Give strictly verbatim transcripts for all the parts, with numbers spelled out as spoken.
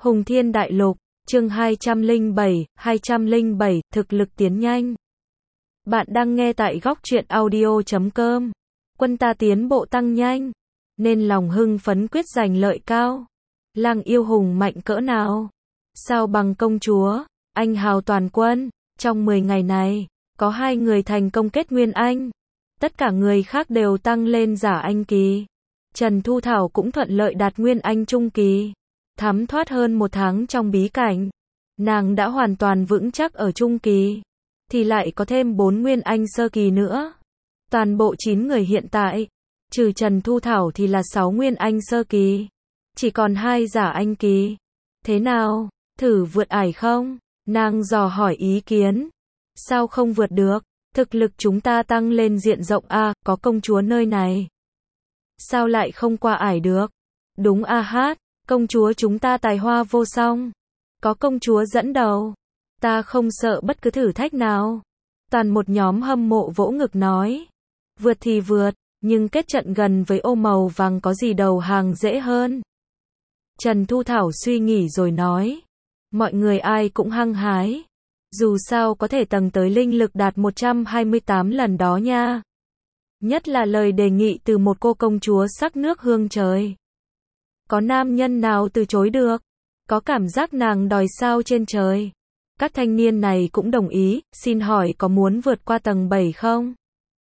Hùng Thiên Đại Lục, chương hai trăm lẻ bảy, hai trăm lẻ bảy, thực lực tiến nhanh. Bạn đang nghe tại góc truyện audio chấm com. Quân ta tiến bộ tăng nhanh, nên lòng hưng phấn quyết giành lợi cao. Lang yêu hùng mạnh cỡ nào? Sao bằng công chúa, anh hào toàn quân. Trong mười ngày này, có hai người thành công kết nguyên anh. Tất cả người khác đều tăng lên giả anh kỳ. Trần Thu Thảo cũng thuận lợi đạt nguyên anh trung kỳ. Thấm thoát hơn một tháng trong bí cảnh, nàng đã hoàn toàn vững chắc ở trung kỳ, thì lại có thêm bốn nguyên anh sơ kỳ nữa. Toàn bộ chín người hiện tại, trừ Trần Thu Thảo thì là sáu nguyên anh sơ kỳ, chỉ còn hai giả anh kỳ. Thế nào, thử vượt ải không? Nàng dò hỏi ý kiến. Sao không vượt được? Thực lực chúng ta tăng lên diện rộng a, có công chúa nơi này. Sao lại không qua ải được? Đúng a hát. Công chúa chúng ta tài hoa vô song. Có công chúa dẫn đầu. Ta không sợ bất cứ thử thách nào. Toàn một nhóm hâm mộ vỗ ngực nói. Vượt thì vượt, nhưng kết trận gần với ô màu vàng có gì đầu hàng dễ hơn. Trần Thu Thảo suy nghĩ rồi nói. Mọi người ai cũng hăng hái. Dù sao có thể tầng tới linh lực đạt một trăm hai mươi tám lần đó nha. Nhất là lời đề nghị từ một cô công chúa sắc nước hương trời. Có nam nhân nào từ chối được? Có cảm giác nàng đòi sao trên trời. Các thanh niên này cũng đồng ý, xin hỏi có muốn vượt qua tầng bảy không?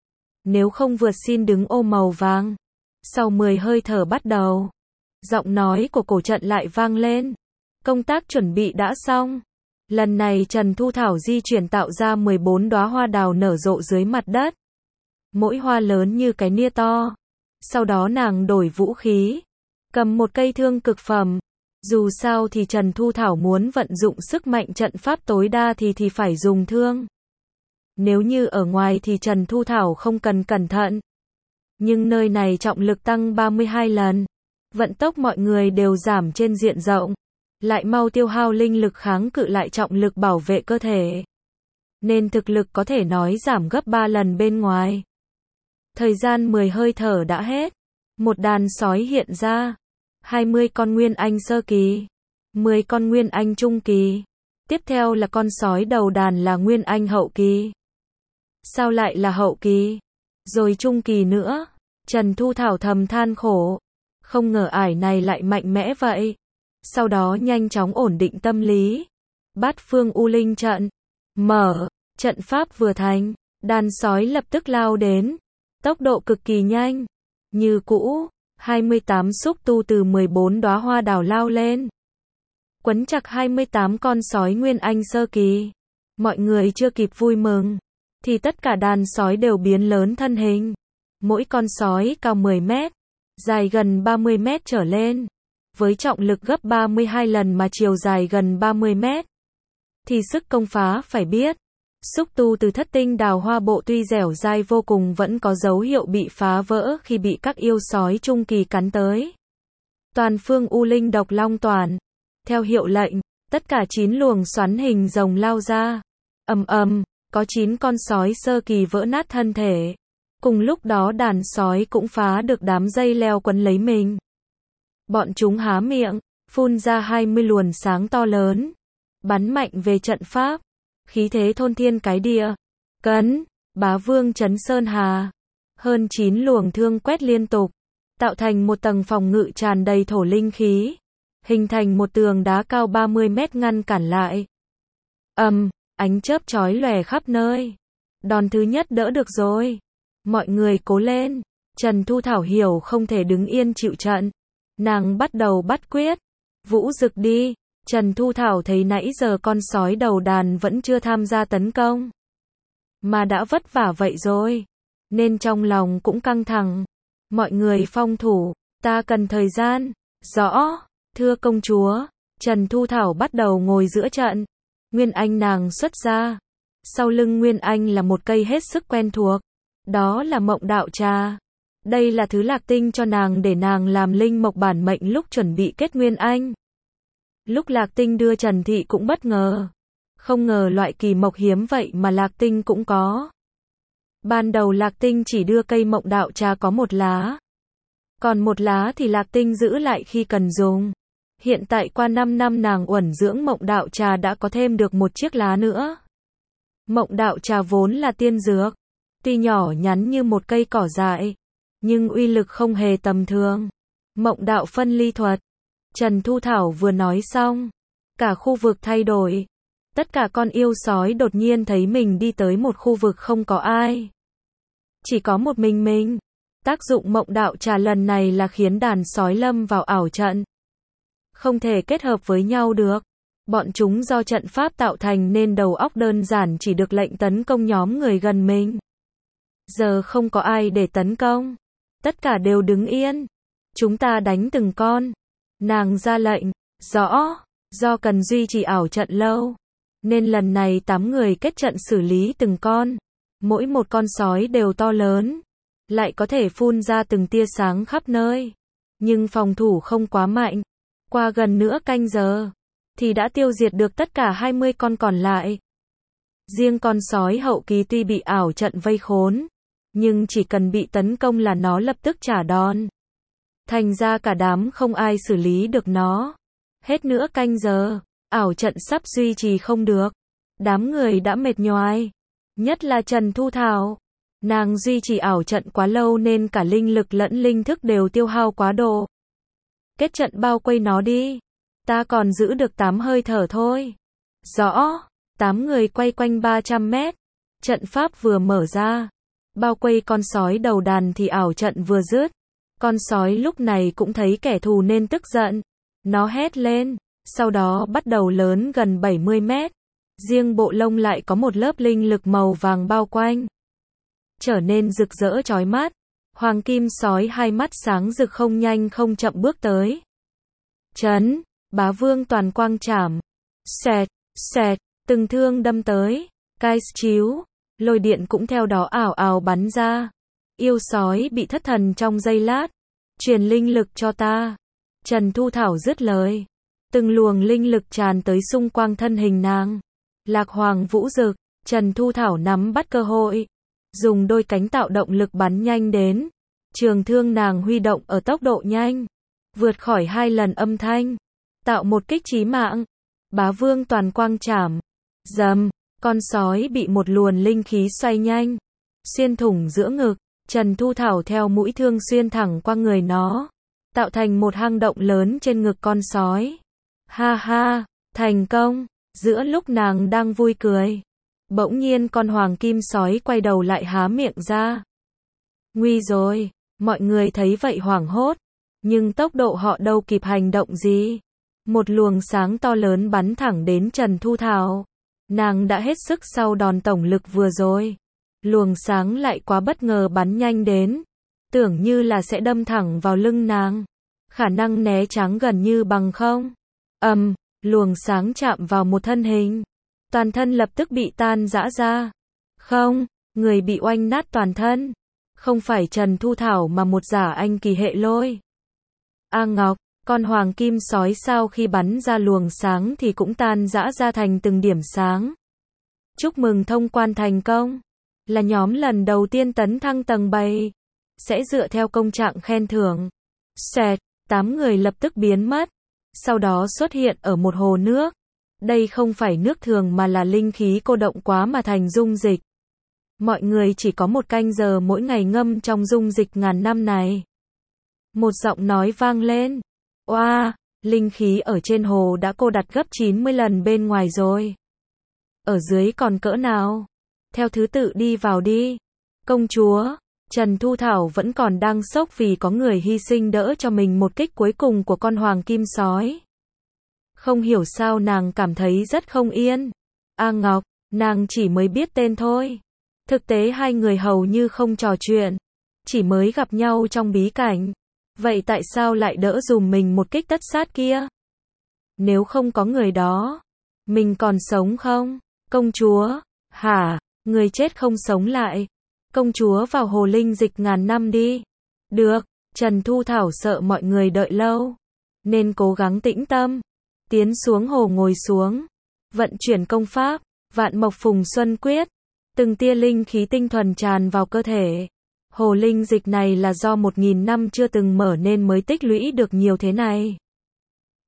Nếu không vượt xin đứng ô màu vàng. Sau mười hơi thở bắt đầu, giọng nói của cổ trận lại vang lên. Công tác chuẩn bị đã xong. Lần này Trần Thu Thảo di chuyển tạo ra mười bốn đóa hoa đào nở rộ dưới mặt đất. Mỗi hoa lớn như cái nia to. Sau đó nàng đổi vũ khí. Cầm một cây thương cực phẩm. Dù sao thì Trần Thu Thảo muốn vận dụng sức mạnh trận pháp tối đa thì thì phải dùng thương. Nếu như ở ngoài thì Trần Thu Thảo không cần cẩn thận. Nhưng nơi này trọng lực tăng ba mươi hai lần. Vận tốc mọi người đều giảm trên diện rộng. Lại mau tiêu hao linh lực kháng cự lại trọng lực bảo vệ cơ thể. Nên thực lực có thể nói giảm gấp ba lần bên ngoài. Thời gian mười hơi thở đã hết. Một đàn sói hiện ra. hai mươi con nguyên anh sơ kỳ. mười con nguyên anh trung kỳ. Tiếp theo là con sói đầu đàn là nguyên anh hậu kỳ. Sao lại là hậu kỳ? Rồi trung kỳ nữa. Trần Thu Thảo thầm than khổ. Không ngờ ải này lại mạnh mẽ vậy. Sau đó nhanh chóng ổn định tâm lý. Bát phương U Linh trận. Mở. Trận pháp vừa thành. Đàn sói lập tức lao đến. Tốc độ cực kỳ nhanh. Như cũ. hai mươi tám xúc tu từ mười bốn đóa hoa đào lao lên. Quấn chặt hai mươi tám con sói nguyên anh sơ kỳ. Mọi người chưa kịp vui mừng. Thì tất cả đàn sói đều biến lớn thân hình. Mỗi con sói cao mười mét. Dài gần ba mươi mét trở lên. Với trọng lực gấp ba mươi hai lần mà chiều dài gần ba mươi mét. Thì sức công phá phải biết. Xúc tu từ thất tinh đào hoa bộ tuy dẻo dai vô cùng vẫn có dấu hiệu bị phá vỡ khi bị các yêu sói trung kỳ cắn tới. Toàn phương U Linh độc long toàn. Theo hiệu lệnh, tất cả chín luồng xoắn hình rồng lao ra. Ầm ầm, có chín con sói sơ kỳ vỡ nát thân thể. Cùng lúc đó đàn sói cũng phá được đám dây leo quấn lấy mình. Bọn chúng há miệng, phun ra hai mươi luồng sáng to lớn. Bắn mạnh về trận pháp. Khí thế thôn thiên cái địa. Cấn, bá vương chấn sơn hà. Hơn chín luồng thương quét liên tục. Tạo thành một tầng phòng ngự tràn đầy thổ linh khí. Hình thành một tường đá cao ba mươi mét ngăn cản lại. Ầm, ánh chớp chói lòe khắp nơi. Đòn thứ nhất đỡ được rồi. Mọi người cố lên. Trần Thu Thảo hiểu không thể đứng yên chịu trận. Nàng bắt đầu bắt quyết. Vũ rực đi. Trần Thu Thảo thấy nãy giờ con sói đầu đàn vẫn chưa tham gia tấn công. Mà đã vất vả vậy rồi. Nên trong lòng cũng căng thẳng. Mọi người phong thủ. Ta cần thời gian. Rõ. Thưa công chúa. Trần Thu Thảo bắt đầu ngồi giữa trận. Nguyên Anh nàng xuất ra. Sau lưng Nguyên Anh là một cây hết sức quen thuộc. Đó là mộng đạo trà. Đây là thứ Lạc Tinh cho nàng để nàng làm linh mộc bản mệnh lúc chuẩn bị kết Nguyên Anh. Lúc Lạc Tinh đưa Trần Thị cũng bất ngờ. Không ngờ loại kỳ mộc hiếm vậy mà Lạc Tinh cũng có. Ban đầu Lạc Tinh chỉ đưa cây mộng đạo trà có một lá. Còn một lá thì Lạc Tinh giữ lại khi cần dùng. Hiện tại qua năm năm nàng uẩn dưỡng mộng đạo trà đã có thêm được một chiếc lá nữa. Mộng đạo trà vốn là tiên dược, tuy nhỏ nhắn như một cây cỏ dại, nhưng uy lực không hề tầm thường. Mộng đạo phân ly thuật. Trần Thu Thảo vừa nói xong, cả khu vực thay đổi. Tất cả con yêu sói đột nhiên thấy mình đi tới một khu vực không có ai. Chỉ có một mình mình. Tác dụng mộng đạo trà lần này là khiến đàn sói lâm vào ảo trận. Không thể kết hợp với nhau được. Bọn chúng do trận pháp tạo thành nên đầu óc đơn giản chỉ được lệnh tấn công nhóm người gần mình. Giờ không có ai để tấn công. Tất cả đều đứng yên. Chúng ta đánh từng con. Nàng ra lệnh. Rõ. Do cần duy trì ảo trận lâu, nên lần này tám người kết trận xử lý từng con. Mỗi một con sói đều to lớn, lại có thể phun ra từng tia sáng khắp nơi. Nhưng phòng thủ không quá mạnh. Qua gần nửa canh giờ, thì đã tiêu diệt được tất cả hai mươi con còn lại. Riêng con sói hậu kỳ tuy bị ảo trận vây khốn, nhưng chỉ cần bị tấn công là nó lập tức trả đòn. Thành ra cả đám không ai xử lý được nó. Hết nửa canh giờ, ảo trận sắp duy trì không được. Đám người đã mệt nhoài. Nhất là Trần Thu Thảo. Nàng duy trì ảo trận quá lâu nên cả linh lực lẫn linh thức đều tiêu hao quá độ. Kết trận bao quây nó đi. Ta còn giữ được tám hơi thở thôi. Rõ. Tám người quay quanh ba trăm mét. Trận pháp vừa mở ra. Bao quay con sói đầu đàn thì ảo trận vừa dứt. Con sói lúc này cũng thấy kẻ thù nên tức giận. Nó hét lên. Sau đó bắt đầu lớn gần bảy mươi mét. Riêng bộ lông lại có một lớp linh lực màu vàng bao quanh. Trở nên rực rỡ chói mắt. Hoàng kim sói hai mắt sáng rực không nhanh không chậm bước tới. Chấn. Bá vương toàn quang chảm. Xẹt. Xẹt. Từng thương đâm tới. Cai chiếu. Lôi điện cũng theo đó ảo ảo bắn ra. Yêu sói bị thất thần trong giây lát. Truyền linh lực cho ta. Trần Thu Thảo dứt lời. Từng luồng linh lực tràn tới xung quanh thân hình nàng. Lạc Hoàng vũ dực. Trần Thu Thảo nắm bắt cơ hội. Dùng đôi cánh tạo động lực bắn nhanh đến. Trường thương nàng huy động ở tốc độ nhanh. Vượt khỏi hai lần âm thanh. Tạo một kích chí mạng. Bá vương toàn quang chảm. Dầm. Con sói bị một luồn linh khí xoay nhanh. Xuyên thủng giữa ngực. Trần Thu Thảo theo mũi thương xuyên thẳng qua người nó. Tạo thành một hang động lớn trên ngực con sói. Ha ha. Thành công. Giữa lúc nàng đang vui cười. Bỗng nhiên con hoàng kim sói quay đầu lại há miệng ra. Nguy rồi. Mọi người thấy vậy hoảng hốt. Nhưng tốc độ họ đâu kịp hành động gì. Một luồng sáng to lớn bắn thẳng đến Trần Thu Thảo. Nàng đã hết sức sau đòn tổng lực vừa rồi. Luồng sáng lại quá bất ngờ bắn nhanh đến. Tưởng như là sẽ đâm thẳng vào lưng nàng. Khả năng né tránh gần như bằng không. Ầm, um, luồng sáng chạm vào một thân hình. Toàn thân lập tức bị tan rã ra. Không, người bị oanh nát toàn thân. Không phải Trần Thu Thảo mà một giả anh kỳ hệ lôi. A Ngọc, con hoàng kim sói sau khi bắn ra luồng sáng thì cũng tan rã ra thành từng điểm sáng. Chúc mừng thông quan thành công. Là nhóm lần đầu tiên tấn thăng tầng bảy. Sẽ dựa theo công trạng khen thưởng. Xẹt, tám người lập tức biến mất. Sau đó xuất hiện ở một hồ nước. Đây không phải nước thường mà là linh khí cô động quá mà thành dung dịch. Mọi người chỉ có một canh giờ mỗi ngày ngâm trong dung dịch ngàn năm này. Một giọng nói vang lên. Oa, wow, linh khí ở trên hồ đã cô đặt gấp chín mươi lần bên ngoài rồi. Ở dưới còn cỡ nào? Theo thứ tự đi vào đi. Công chúa, Trần Thu Thảo vẫn còn đang sốc vì có người hy sinh đỡ cho mình một kích cuối cùng của con hoàng kim sói. Không hiểu sao nàng cảm thấy rất không yên. A Ngọc, nàng chỉ mới biết tên thôi. Thực tế hai người hầu như không trò chuyện. Chỉ mới gặp nhau trong bí cảnh. Vậy tại sao lại đỡ dùm mình một kích tất sát kia? Nếu không có người đó, mình còn sống không? Công chúa, hả? Người chết không sống lại. Công chúa vào hồ linh dịch ngàn năm đi. Được, Trần Thu Thảo sợ mọi người đợi lâu. Nên cố gắng tĩnh tâm. Tiến xuống hồ ngồi xuống. Vận chuyển công pháp, vạn mộc phùng xuân quyết. Từng tia linh khí tinh thuần tràn vào cơ thể. Hồ linh dịch này là do một nghìn năm chưa từng mở nên mới tích lũy được nhiều thế này.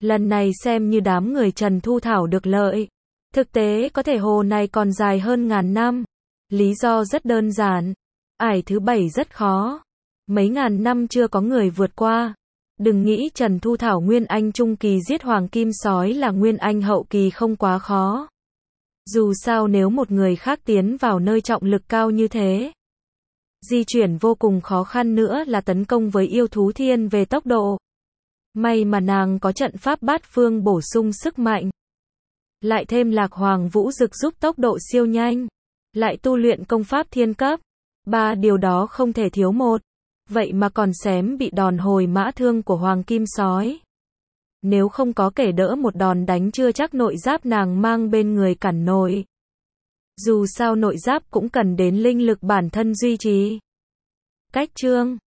Lần này xem như đám người Trần Thu Thảo được lợi. Thực tế có thể hồ này còn dài hơn ngàn năm. Lý do rất đơn giản. Ải thứ bảy rất khó. Mấy ngàn năm chưa có người vượt qua. Đừng nghĩ Trần Thu Thảo Nguyên Anh Trung Kỳ giết Hoàng Kim Sói là Nguyên Anh Hậu Kỳ không quá khó. Dù sao nếu một người khác tiến vào nơi trọng lực cao như thế, di chuyển vô cùng khó khăn nữa là tấn công với yêu thú thiên về tốc độ. May mà nàng có trận pháp bát phương bổ sung sức mạnh. Lại thêm Lạc Hoàng Vũ Dực giúp tốc độ siêu nhanh. Lại tu luyện công pháp thiên cấp. Ba điều đó không thể thiếu một. Vậy mà còn xém bị đòn hồi mã thương của Hoàng Kim Sói. Nếu không có kẻ đỡ một đòn đánh chưa chắc nội giáp nàng mang bên người cản nổi. Dù sao nội giáp cũng cần đến linh lực bản thân duy trì. Cách chương